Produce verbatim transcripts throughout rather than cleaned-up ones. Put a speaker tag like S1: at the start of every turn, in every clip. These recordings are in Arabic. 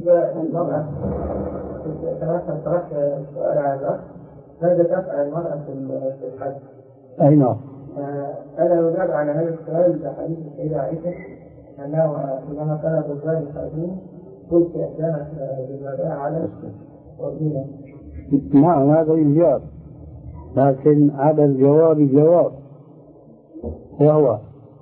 S1: المرأة تمثل ترك سؤال عن الأخ ماذا تفعل المرأة في الحج؟
S2: أي نعم.
S1: أنا أجاب على هذا السؤال بحديث السيدة عائشة أنه عندما كان الرجال الخاتمين قلت إحدانا بالمداء على وجهه.
S2: نعم هذا يجاب، لكن على الجواب جواب، وهو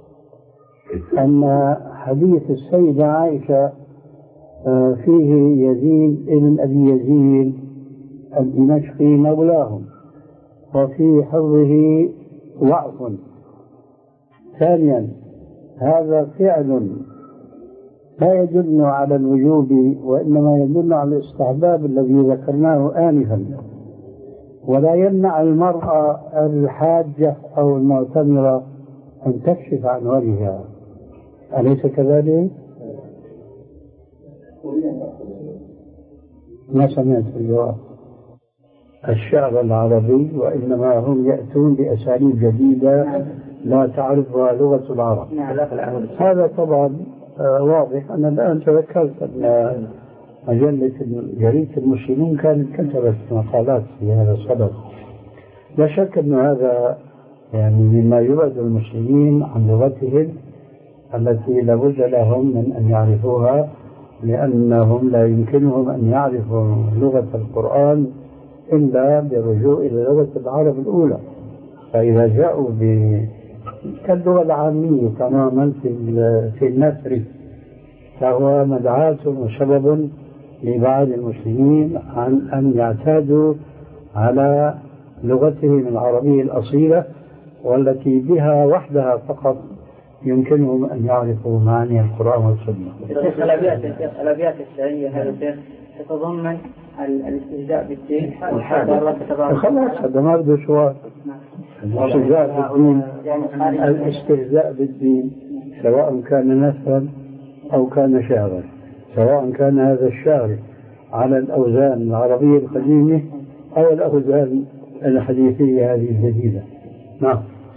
S2: أن حديث السيدة عائشة فيه يزيد ابن أبي يزيد الدمشقي مولاهم، وفي حفظه ضعف. ثانيا هذا فعل لا يدل على الوجوب، وإنما يدل على الاستحباب الذي ذكرناه آنفا، ولا يمنع المرأة الحاجة أو المعتمرة أن تكشف عن وجهها، أليس كذلك؟ ما سمعت الجواب. الشعر العربي وإنما هم يأتون بأساليب جديدة لا تعرفها لغة العرب. هذا طبعا واضح. أنا الآن تذكرت أن مجلة جريدة المسلمين كانت كتبت مقالات في هذا الصدد. لا شك أن هذا يعني مما يبعد المسلمين عن لغتهم التي لابد لهم من أن يعرفوها، لأنهم لا يمكنهم أن يعرفوا لغة القرآن إلا بالرجوع إلى لغة العرب الأولى. فإذا جاءوا كاللغة العامية تماما في في النثر فهو مدعاة وسبب لبعض المسلمين عن أن يعتادوا على لغتهم العربية الأصيلة، والتي بها وحدها فقط يمكنهم أن يعرفوا معاني القرآن والسنة.
S3: الأبيات الشعرية هذه تتضمن الاستهزاء بالدين.
S2: خلاص هذا ما بده سؤال. الاستهزاء بالدين، الاستهزاء بالدين سواء كان نثرا أو كان شعرا، سواء كان هذا الشعر على الأوزان العربية القديمة أو الأوزان الحديثية هذه الجديدة. نعم.